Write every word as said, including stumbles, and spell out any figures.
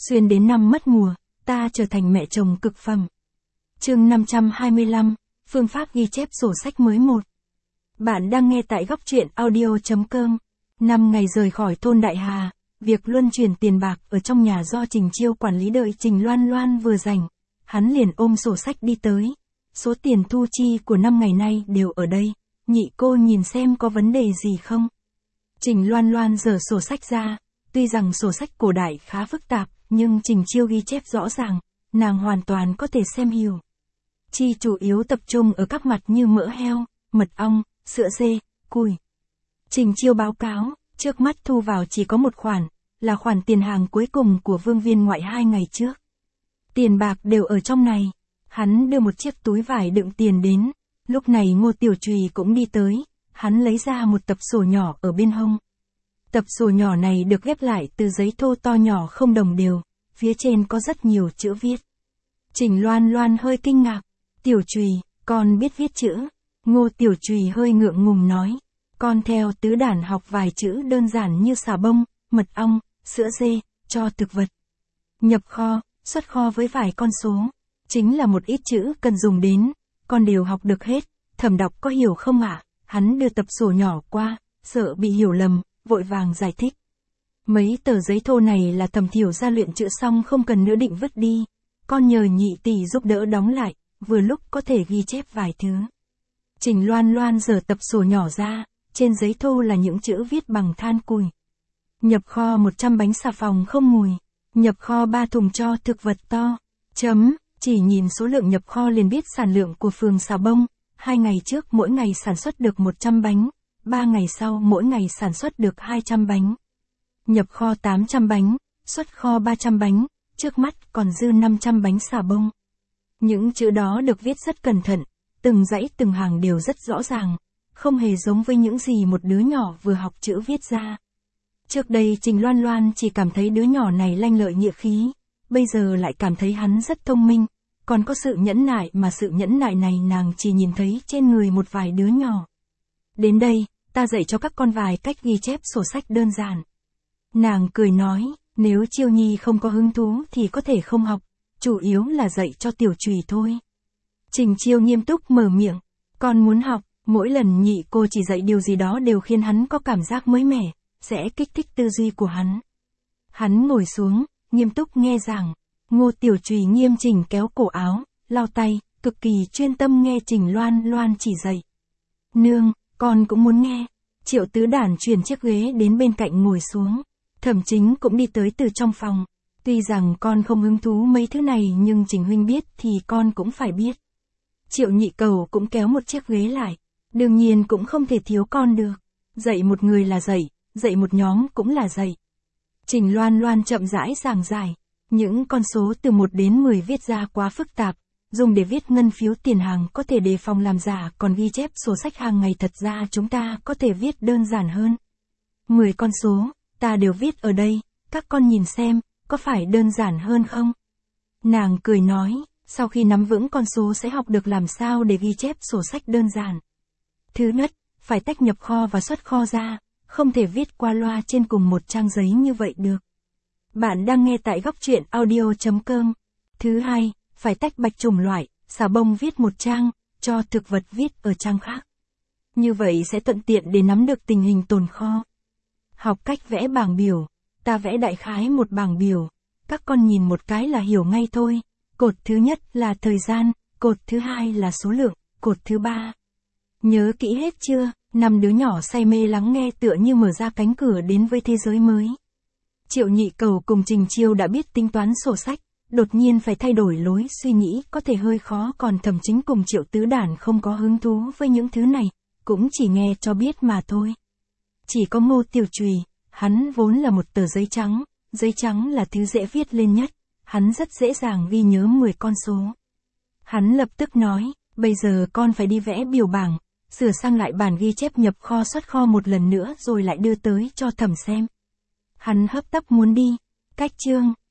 Xuyên đến năm mất mùa, ta trở thành mẹ chồng cực phẩm. Chương năm trăm hai mươi lăm, phương pháp ghi chép sổ sách mới một. Bạn đang nghe tại góc truyện audio chấm com. Năm ngày rời khỏi thôn Đại Hà, việc luân chuyển tiền bạc ở trong nhà do Trình Chiêu quản lý đợi Trình Loan Loan vừa rảnh, hắn liền ôm sổ sách đi tới. Số tiền thu chi của năm ngày nay đều ở đây, nhị cô nhìn xem có vấn đề gì không. Trình Loan Loan giở sổ sách ra, tuy rằng sổ sách cổ đại khá phức tạp, nhưng Trình Chiêu ghi chép rõ ràng, nàng hoàn toàn có thể xem hiểu. Chi chủ yếu tập trung ở các mặt như mỡ heo, mật ong, sữa dê, cùi. Trình Chiêu báo cáo, trước mắt thu vào chỉ có một khoản, là khoản tiền hàng cuối cùng của Vương Viên Ngoại hai ngày trước. Tiền bạc đều ở trong này. Hắn đưa một chiếc túi vải đựng tiền đến, lúc này Ngô Tiểu Trùy cũng đi tới, hắn lấy ra một tập sổ nhỏ ở bên hông. Tập sổ nhỏ này được ghép lại từ giấy thô to nhỏ không đồng đều, phía trên có rất nhiều chữ viết. Trình Loan Loan hơi kinh ngạc, Tiểu Trùy, con biết viết chữ. Ngô Tiểu Trùy hơi ngượng ngùng nói, con theo tứ đản học vài chữ đơn giản như xà bông, mật ong, sữa dê, cho thực vật. Nhập kho, xuất kho với vài con số. Chính là một ít chữ cần dùng đến, con đều học được hết, thẩm đọc có hiểu không ạ? À? Hắn đưa tập sổ nhỏ qua, sợ bị hiểu lầm, vội vàng giải thích. Mấy tờ giấy thô này là thẩm thiểu ra luyện chữ xong không cần nữa định vứt đi, con nhờ nhị tỷ giúp đỡ đóng lại, vừa lúc có thể ghi chép vài thứ. Trình Loan Loan giở tập sổ nhỏ ra, trên giấy thô là những chữ viết bằng than củi. Nhập kho một trăm bánh xà phòng không mùi, nhập kho ba thùng cho thực vật to, chấm. Chỉ nhìn số lượng nhập kho liền biết sản lượng của phường xà bông, hai ngày trước mỗi ngày sản xuất được một trăm bánh, ba ngày sau mỗi ngày sản xuất được hai trăm bánh. Nhập kho tám trăm bánh, xuất kho ba trăm bánh, trước mắt còn dư năm trăm bánh xà bông. Những chữ đó được viết rất cẩn thận, từng dãy từng hàng đều rất rõ ràng, không hề giống với những gì một đứa nhỏ vừa học chữ viết ra. Trước đây Trình Loan Loan chỉ cảm thấy đứa nhỏ này lanh lợi nghĩa khí, bây giờ lại cảm thấy hắn rất thông minh, còn có sự nhẫn nại mà sự nhẫn nại này nàng chỉ nhìn thấy trên người một vài đứa nhỏ. Đến đây, ta dạy cho các con vài cách ghi chép sổ sách đơn giản. Nàng cười nói, nếu Chiêu Nhi không có hứng thú thì có thể không học, chủ yếu là dạy cho Tiểu Trùy thôi. Trình Chiêu nghiêm túc mở miệng, con muốn học, mỗi lần nhị cô chỉ dạy điều gì đó đều khiến hắn có cảm giác mới mẻ, sẽ kích thích tư duy của hắn. Hắn ngồi xuống, nghiêm túc nghe giảng. Ngô Tiểu Trùy nghiêm chỉnh kéo cổ áo, lau tay, cực kỳ chuyên tâm nghe Trình Loan Loan chỉ dạy. Nương, con cũng muốn nghe. Triệu Tứ Đản chuyển chiếc ghế đến bên cạnh ngồi xuống. Thẩm Chính cũng đi tới từ trong phòng. Tuy rằng con không hứng thú mấy thứ này nhưng Trình huynh biết thì con cũng phải biết. Triệu Nhị Cầu cũng kéo một chiếc ghế lại. Đương nhiên cũng không thể thiếu con được. Dạy một người là dạy, dạy một nhóm cũng là dạy. Trình Loan Loan chậm rãi giảng giải. Những con số từ một đến mười viết ra quá phức tạp, dùng để viết ngân phiếu tiền hàng có thể đề phòng làm giả, còn ghi chép sổ sách hàng ngày thật ra chúng ta có thể viết đơn giản hơn. mười con số, ta đều viết ở đây, các con nhìn xem, có phải đơn giản hơn không? Nàng cười nói, sau khi nắm vững con số sẽ học được làm sao để ghi chép sổ sách đơn giản. Thứ nhất, phải tách nhập kho và xuất kho ra, không thể viết qua loa trên cùng một trang giấy như vậy được. Bạn đang nghe tại góc truyện audio chấm com. Thứ hai, phải tách bạch chủng loại, xà bông viết một trang, cho thực vật viết ở trang khác. Như vậy sẽ thuận tiện để nắm được tình hình tồn kho. Học cách vẽ bảng biểu, ta vẽ đại khái một bảng biểu, các con nhìn một cái là hiểu ngay thôi. Cột thứ nhất là thời gian, cột thứ hai là số lượng, cột thứ ba. Nhớ kỹ hết chưa? Năm đứa nhỏ say mê lắng nghe tựa như mở ra cánh cửa đến với thế giới mới. Triệu Nhị Cầu cùng Trình Chiêu đã biết tính toán sổ sách, đột nhiên phải thay đổi lối suy nghĩ có thể hơi khó, còn Thẩm Chính cùng Triệu Tứ Đản không có hứng thú với những thứ này, cũng chỉ nghe cho biết mà thôi. Chỉ có Ngô Tiểu Trùy, hắn vốn là một tờ giấy trắng, giấy trắng là thứ dễ viết lên nhất, hắn rất dễ dàng ghi nhớ mười con số. Hắn lập tức nói, bây giờ con phải đi vẽ biểu bảng, sửa sang lại bản ghi chép nhập kho xuất kho một lần nữa rồi lại đưa tới cho Thẩm xem. Hắn hấp tấp muốn đi. Cách chương,